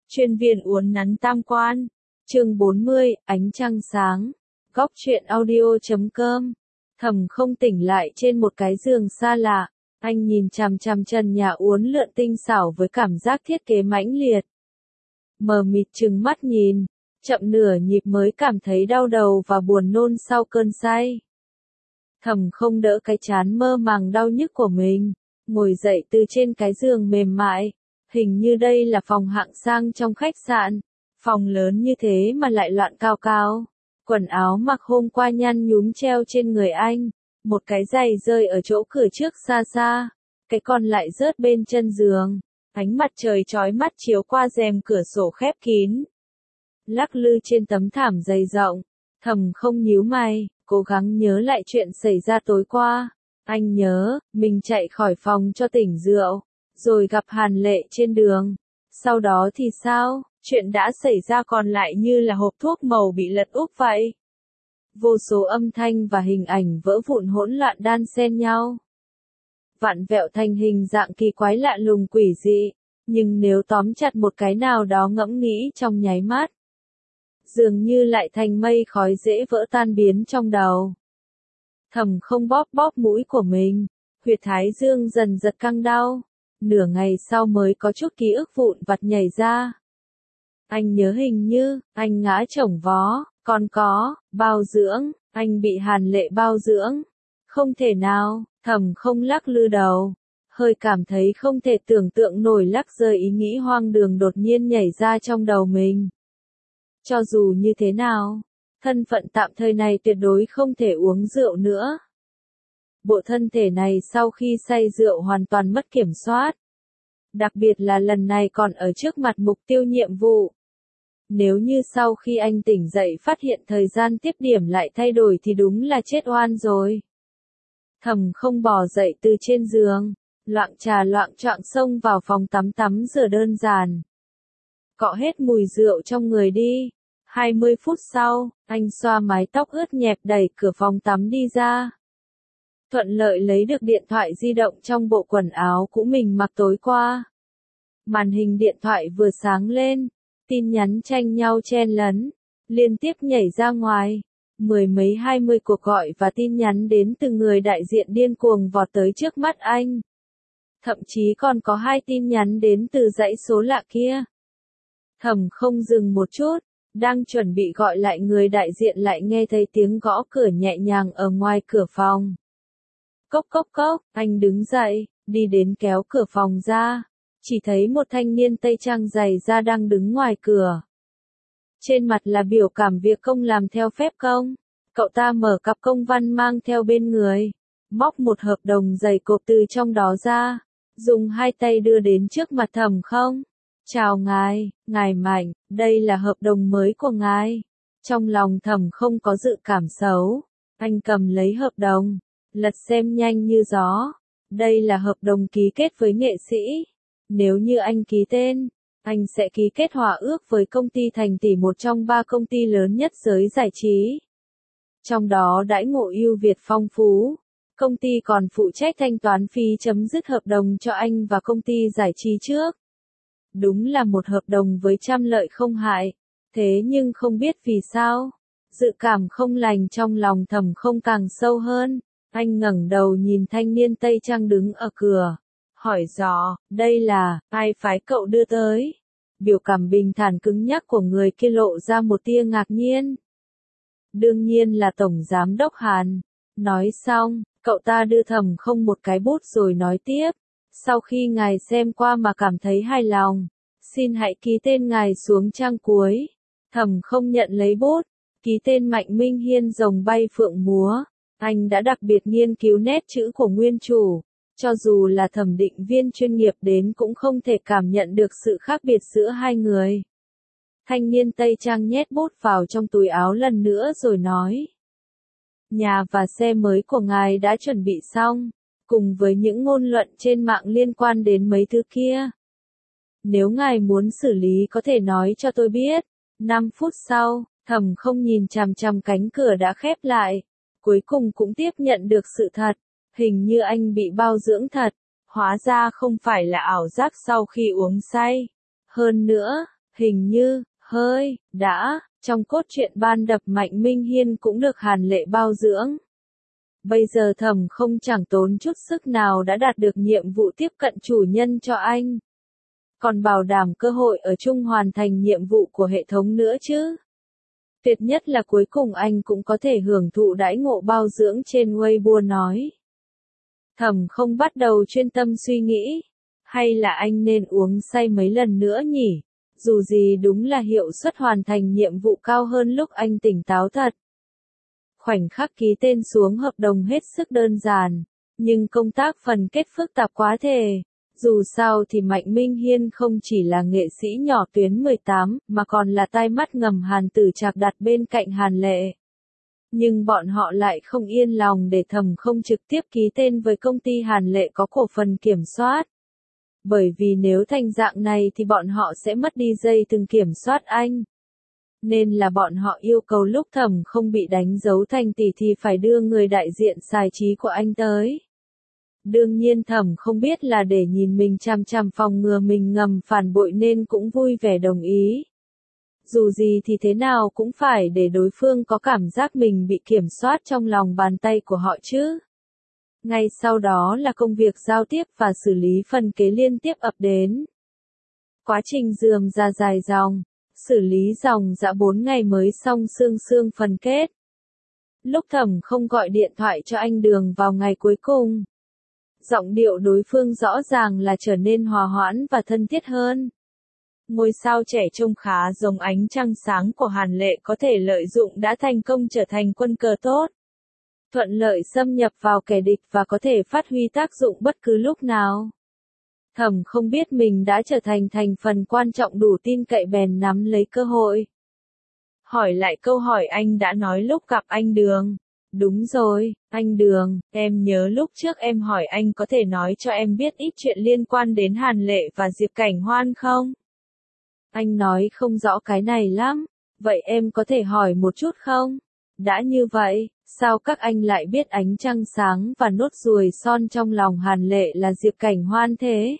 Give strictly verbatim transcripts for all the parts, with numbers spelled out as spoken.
Chuyên viên uốn nắn tam quan. Chương bốn mươi, ánh trăng sáng. Góc truyện audio chấm com. Thẩm Không tỉnh lại trên một cái giường xa lạ, anh nhìn chằm chằm trần nhà uốn lượn tinh xảo với cảm giác thiết kế mãnh liệt. Mờ mịt trừng mắt nhìn, chậm nửa nhịp mới cảm thấy đau đầu và buồn nôn sau cơn say. Thẩm Không đỡ cái trán mơ màng đau nhức của mình, ngồi dậy từ trên cái giường mềm mại. Hình như đây là phòng hạng sang trong khách sạn. Phòng lớn như thế mà lại loạn cao cao. Quần áo mặc hôm qua nhăn nhúm treo trên người anh. Một cái giày rơi ở chỗ cửa trước xa xa. Cái còn lại rớt bên chân giường. Ánh mặt trời chói mắt chiếu qua rèm cửa sổ khép kín. Lắc lư trên tấm thảm dày rộng. Thẩm Không nhíu mày, cố gắng nhớ lại chuyện xảy ra tối qua. Anh nhớ, mình chạy khỏi phòng cho tỉnh rượu. Rồi gặp Hàn Lệ trên đường. Sau đó thì sao? Chuyện đã xảy ra còn lại như là hộp thuốc màu bị lật úp vậy. Vô số âm thanh và hình ảnh vỡ vụn hỗn loạn đan xen nhau. Vặn vẹo thành hình dạng kỳ quái lạ lùng quỷ dị. Nhưng nếu tóm chặt một cái nào đó ngẫm nghĩ trong nháy mắt, dường như lại thành mây khói dễ vỡ tan biến trong đầu. Thẩm Không bóp bóp mũi của mình. Huyệt thái dương dần giật căng đau. Nửa ngày sau mới có chút ký ức vụn vặt nhảy ra. Anh nhớ hình như, anh ngã chổng vó, còn có, bao dưỡng, anh bị Hàn Lệ bao dưỡng. Không thể nào, Thẩm Không lắc lư đầu. Hơi cảm thấy không thể tưởng tượng nổi lắc rơi ý nghĩ hoang đường đột nhiên nhảy ra trong đầu mình. Cho dù như thế nào, thân phận tạm thời này tuyệt đối không thể uống rượu nữa. Bộ thân thể này sau khi say rượu hoàn toàn mất kiểm soát. Đặc biệt là lần này còn ở trước mặt mục tiêu nhiệm vụ. Nếu như sau khi anh tỉnh dậy phát hiện thời gian tiếp điểm lại thay đổi thì đúng là chết oan rồi. Thẩm Không bò dậy từ trên giường, loạng trà loạng choạng xông vào phòng tắm tắm rửa đơn giản. Cọ hết mùi rượu trong người đi. hai mươi phút sau, anh xoa mái tóc ướt nhẹp đẩy cửa phòng tắm đi ra. Thuận lợi lấy được điện thoại di động trong bộ quần áo cũ mình mặc tối qua. Màn hình điện thoại vừa sáng lên, tin nhắn tranh nhau chen lấn, liên tiếp nhảy ra ngoài. Mười mấy hai mươi cuộc gọi và tin nhắn đến từ người đại diện điên cuồng vọt tới trước mắt anh. Thậm chí còn có hai tin nhắn đến từ dãy số lạ kia. Thẩm Không dừng một chút, đang chuẩn bị gọi lại người đại diện lại nghe thấy tiếng gõ cửa nhẹ nhàng ở ngoài cửa phòng. Cốc cốc cốc, anh đứng dậy, đi đến kéo cửa phòng ra. Chỉ thấy một thanh niên tây trang dày da đang đứng ngoài cửa. Trên mặt là biểu cảm việc công làm theo phép công. Cậu ta mở cặp công văn mang theo bên người. Móc một hợp đồng dày cộp từ trong đó ra. Dùng hai tay đưa đến trước mặt Thẩm Không. Chào ngài, ngài Mạnh, đây là hợp đồng mới của ngài. Trong lòng Thẩm Không có dự cảm xấu. Anh cầm lấy hợp đồng. Lật xem nhanh như gió. Đây là hợp đồng ký kết với nghệ sĩ. Nếu như anh ký tên, anh sẽ ký kết hòa ước với công ty Thành Tỷ, một trong ba công ty lớn nhất giới giải trí. Trong đó đãi ngộ ưu việt phong phú. Công ty còn phụ trách thanh toán phí chấm dứt hợp đồng cho anh và công ty giải trí trước. Đúng là một hợp đồng với trăm lợi không hại. Thế nhưng không biết vì sao, dự cảm không lành trong lòng Thẩm Không càng sâu hơn. Anh ngẩng đầu nhìn thanh niên tây trang đứng ở cửa, hỏi dò, đây là, ai phái cậu đưa tới? Biểu cảm bình thản cứng nhắc của người kia lộ ra một tia ngạc nhiên. Đương nhiên là Tổng Giám đốc Hàn. Nói xong, cậu ta đưa Thẩm Không một cái bút rồi nói tiếp. Sau khi ngài xem qua mà cảm thấy hài lòng, xin hãy ký tên ngài xuống trang cuối. Thẩm Không nhận lấy bút, ký tên Mạnh Minh Hiên rồng bay phượng múa. Anh đã đặc biệt nghiên cứu nét chữ của nguyên chủ. Cho dù là thẩm định viên chuyên nghiệp đến cũng không thể cảm nhận được sự khác biệt giữa hai người. Thanh niên tây trang nhét bút vào trong túi áo lần nữa rồi nói. Nhà và xe mới của ngài đã chuẩn bị xong, cùng với những ngôn luận trên mạng liên quan đến mấy thứ kia. Nếu ngài muốn xử lý có thể nói cho tôi biết. năm phút sau, Thẩm Không nhìn chằm chằm cánh cửa đã khép lại. Cuối cùng cũng tiếp nhận được sự thật. Hình như anh bị bao dưỡng thật. Hóa ra không phải là ảo giác sau khi uống say. Hơn nữa, Hình như, hơi, đã, trong cốt truyện ban đập Mạnh Minh Hiên cũng được Hàn Lệ bao dưỡng. Bây giờ Thẩm Không chẳng tốn chút sức nào đã đạt được nhiệm vụ tiếp cận chủ nhân cho anh. Còn bảo đảm cơ hội ở chung hoàn thành nhiệm vụ của hệ thống nữa chứ. Tuyệt nhất là cuối cùng anh cũng có thể hưởng thụ đãi ngộ bao dưỡng trên Weibo nói. Thẩm Không bắt đầu chuyên tâm suy nghĩ. Hay là anh nên uống say mấy lần nữa nhỉ? Dù gì đúng là hiệu suất hoàn thành nhiệm vụ cao hơn lúc anh tỉnh táo thật. Khoảnh khắc ký tên xuống hợp đồng hết sức đơn giản, nhưng công tác phần kết phức tạp quá thề. Dù sao thì Mạnh Minh Hiên không chỉ là nghệ sĩ nhỏ tuyến mười tám, mà còn là tai mắt ngầm Hàn Tử Trạc đặt bên cạnh Hàn Lệ. Nhưng bọn họ lại không yên lòng để Thẩm Không trực tiếp ký tên với công ty Hàn Lệ có cổ phần kiểm soát. Bởi vì nếu thành dạng này thì bọn họ sẽ mất đi dây từng kiểm soát anh. Nên là bọn họ yêu cầu lúc Thẩm Không bị đánh dấu thành tỷ thì phải đưa người đại diện giải trí của anh tới. Đương nhiên Thẩm Không biết là để nhìn mình chằm chằm phòng ngừa mình ngầm phản bội nên cũng vui vẻ đồng ý. Dù gì thì thế nào cũng phải để đối phương có cảm giác mình bị kiểm soát trong lòng bàn tay của họ chứ. Ngay sau đó là công việc giao tiếp và xử lý phần kế liên tiếp ập đến. Quá trình rườm ra dài dòng, xử lý dòng dã bốn ngày mới xong xương xương phần kết. Lúc Thẩm Không gọi điện thoại cho anh Đường vào ngày cuối cùng, giọng điệu đối phương rõ ràng là trở nên hòa hoãn và thân thiết hơn. Ngôi sao trẻ trông khá giống ánh trăng sáng của Hàn Lệ có thể lợi dụng đã thành công trở thành quân cờ tốt. Thuận lợi xâm nhập vào kẻ địch và có thể phát huy tác dụng bất cứ lúc nào. Thẩm Không biết mình đã trở thành thành phần quan trọng đủ tin cậy bèn nắm lấy cơ hội. Hỏi lại câu hỏi anh đã nói lúc gặp anh Đường. Đúng rồi, anh Đường, em nhớ lúc trước em hỏi anh có thể nói cho em biết ít chuyện liên quan đến Hàn Lệ và Diệp Cảnh Hoan không? Anh nói không rõ cái này lắm, vậy em có thể hỏi một chút không? Đã như vậy, sao các anh lại biết ánh trăng sáng và nốt ruồi son trong lòng Hàn Lệ là Diệp Cảnh Hoan thế?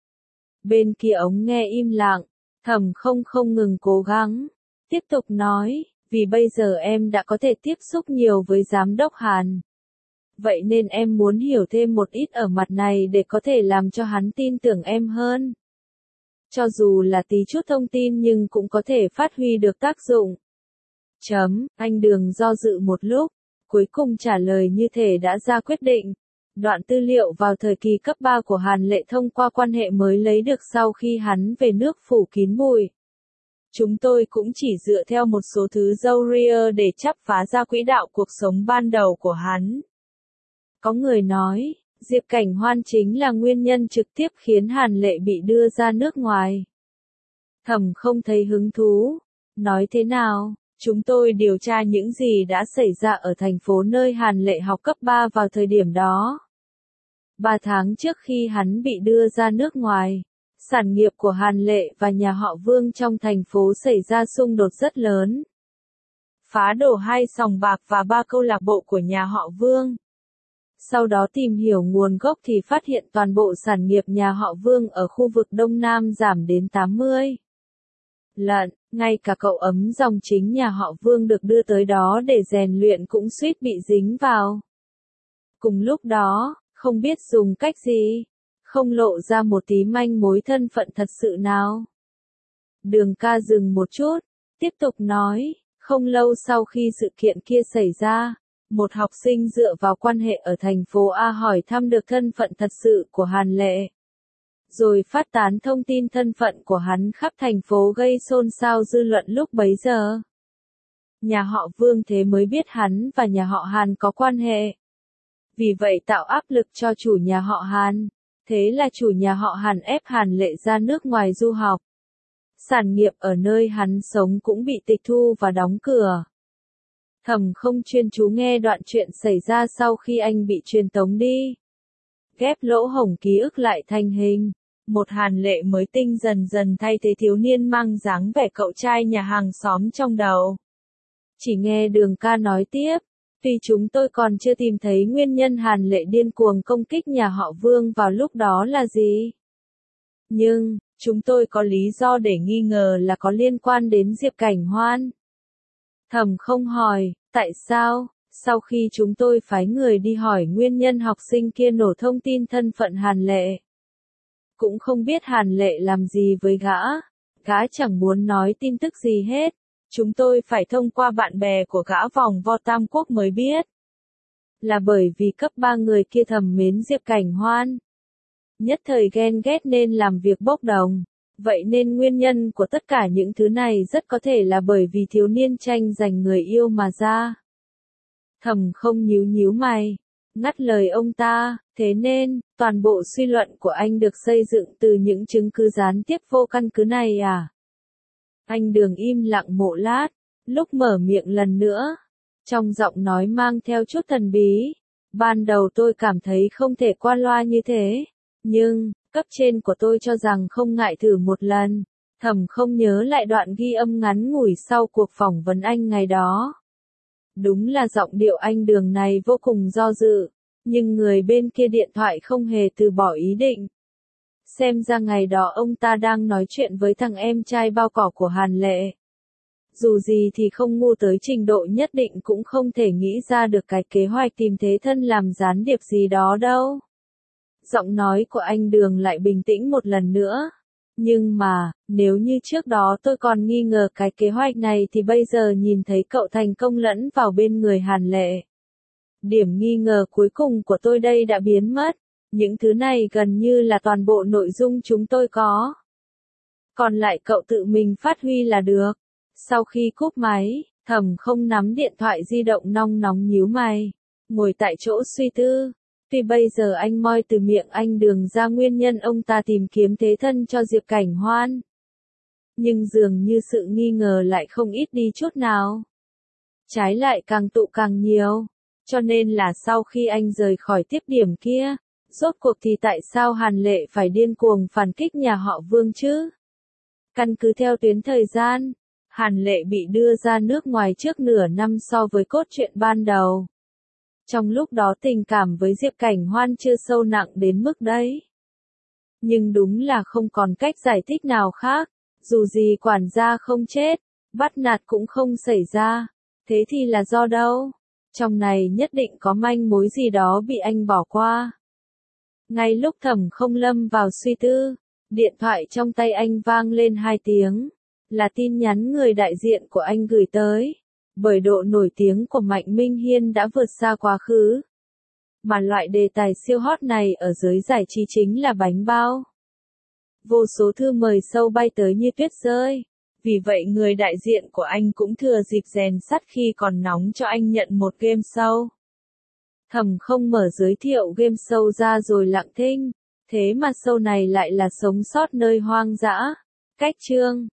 Bên kia ống nghe im lặng, Thẩm Không không ngừng cố gắng, tiếp tục nói, vì bây giờ em đã có thể tiếp xúc nhiều với giám đốc Hàn. Vậy nên em muốn hiểu thêm một ít ở mặt này để có thể làm cho hắn tin tưởng em hơn. Cho dù là tí chút thông tin nhưng cũng có thể phát huy được tác dụng. Chấm, anh Đường do dự một lúc, cuối cùng trả lời như thể đã ra quyết định. Đoạn tư liệu vào thời kỳ cấp ba của Hàn Lệ thông qua quan hệ mới lấy được sau khi hắn về nước phủ kín bụi. Chúng tôi cũng chỉ dựa theo một số thứ râu ria để chắp phá ra quỹ đạo cuộc sống ban đầu của hắn. Có người nói, Diệp Cảnh Hoan chính là nguyên nhân trực tiếp khiến Hàn Lệ bị đưa ra nước ngoài. Thẩm Không thấy hứng thú. Nói thế nào, chúng tôi điều tra những gì đã xảy ra ở thành phố nơi Hàn Lệ học cấp ba vào thời điểm đó. Ba tháng trước khi hắn bị đưa ra nước ngoài, sản nghiệp của Hàn Lệ và nhà họ Vương trong thành phố xảy ra xung đột rất lớn. Phá đổ hai sòng bạc và ba câu lạc bộ của nhà họ Vương. Sau đó tìm hiểu nguồn gốc thì phát hiện toàn bộ sản nghiệp nhà họ Vương ở khu vực Đông Nam giảm đến tám mươi. Lận, ngay cả cậu ấm dòng chính nhà họ Vương được đưa tới đó để rèn luyện cũng suýt bị dính vào. Cùng lúc đó, không biết dùng cách gì, không lộ ra một tí manh mối thân phận thật sự nào. Đường ca dừng một chút, tiếp tục nói, không lâu sau khi sự kiện kia xảy ra, một học sinh dựa vào quan hệ ở thành phố A hỏi thăm được thân phận thật sự của Hàn Lệ. Rồi phát tán thông tin thân phận của hắn khắp thành phố gây xôn xao dư luận lúc bấy giờ. Nhà họ Vương thế mới biết hắn và nhà họ Hàn có quan hệ. Vì vậy tạo áp lực cho chủ nhà họ Hàn. Thế là chủ nhà họ Hàn ép Hàn Lệ ra nước ngoài du học. Sản nghiệp ở nơi hắn sống cũng bị tịch thu và đóng cửa. Thẩm Không chuyên chú nghe đoạn chuyện xảy ra sau khi anh bị truyền tống đi. Ghép lỗ hổng ký ức lại thành hình. Một Hàn Lệ mới tinh dần dần thay thế thiếu niên mang dáng vẻ cậu trai nhà hàng xóm trong đầu. Chỉ nghe Đường ca nói tiếp. Tuy chúng tôi còn chưa tìm thấy nguyên nhân Hàn Lệ điên cuồng công kích nhà họ Vương vào lúc đó là gì. Nhưng, Chúng tôi có lý do để nghi ngờ là có liên quan đến Diệp Cảnh Hoan. Thẩm không hỏi, tại sao? Sau khi chúng tôi phái người đi hỏi nguyên nhân học sinh kia nổ thông tin thân phận Hàn Lệ. Cũng không biết Hàn Lệ làm gì với gã. Gã chẳng muốn nói tin tức gì hết. Chúng tôi phải thông qua bạn bè của gã vòng vo Tam Quốc mới biết. Là bởi vì cấp ba người kia thầm mến Diệp Cảnh Hoan. Nhất thời ghen ghét nên làm việc bốc đồng. Vậy nên nguyên nhân của tất cả những thứ này rất có thể là bởi vì thiếu niên tranh giành người yêu mà ra. Thẩm không nhíu nhíu mày, ngắt lời ông ta, thế nên, toàn bộ suy luận của anh được xây dựng từ những chứng cứ gián tiếp vô căn cứ này à? Anh Đường im lặng một lát, lúc mở miệng lần nữa, trong giọng nói mang theo chút thần bí. Ban đầu tôi cảm thấy không thể qua loa như thế, nhưng, cấp trên của tôi cho rằng không ngại thử một lần. Thẩm không nhớ lại đoạn ghi âm ngắn ngủi sau cuộc phỏng vấn anh ngày đó. Đúng là giọng điệu anh Đường này vô cùng do dự, nhưng người bên kia điện thoại không hề từ bỏ ý định. Xem ra ngày đó ông ta đang nói chuyện với thằng em trai bao cỏ của Hàn Lệ. Dù gì thì không ngu tới trình độ nhất định cũng không thể nghĩ ra được cái kế hoạch tìm thế thân làm gián điệp gì đó đâu. Giọng nói của anh Đường lại bình tĩnh một lần nữa. Nhưng mà, nếu như trước đó tôi còn nghi ngờ cái kế hoạch này thì bây giờ nhìn thấy cậu thành công lẫn vào bên người Hàn Lệ. Điểm nghi ngờ cuối cùng của tôi đây đã biến mất. Những thứ này gần như là toàn bộ nội dung chúng tôi có. Còn lại cậu tự mình phát huy là được. Sau khi cúp máy, Thẩm không nắm điện thoại di động nong nóng nhíu mày, ngồi tại chỗ suy tư. Tuy bây giờ anh moi từ miệng anh Đường ra nguyên nhân ông ta tìm kiếm thế thân cho Diệp Cảnh Hoan. Nhưng dường như sự nghi ngờ lại không ít đi chút nào. Trái lại càng tụ càng nhiều. Cho nên là sau khi anh rời khỏi tiếp điểm kia, rốt cuộc thì tại sao Hàn Lệ phải điên cuồng phản kích nhà họ Vương chứ? Căn cứ theo tuyến thời gian, Hàn Lệ bị đưa ra nước ngoài trước nửa năm so với cốt truyện ban đầu. Trong lúc đó tình cảm với Diệp Cảnh Hoan chưa sâu nặng đến mức đấy. Nhưng đúng là không còn cách giải thích nào khác, dù gì quản gia không chết, bắt nạt cũng không xảy ra, thế thì là do đâu? Trong này nhất định có manh mối gì đó bị anh bỏ qua. Ngay lúc Thẩm không lâm vào suy tư, điện thoại trong tay anh vang lên hai tiếng, là tin nhắn người đại diện của anh gửi tới. Bởi độ nổi tiếng của Mạnh Minh Hiên đã vượt xa quá khứ. Mà loại đề tài siêu hot này ở giới giải trí chính là bánh bao. Vô số thư mời sâu bay tới như tuyết rơi. Vì vậy người đại diện của anh cũng thừa dịp rèn sắt khi còn nóng cho anh nhận một game show. Thẩm không mở giới thiệu game show ra rồi lặng thinh. Thế mà show này lại là sống sót nơi hoang dã. Cách chương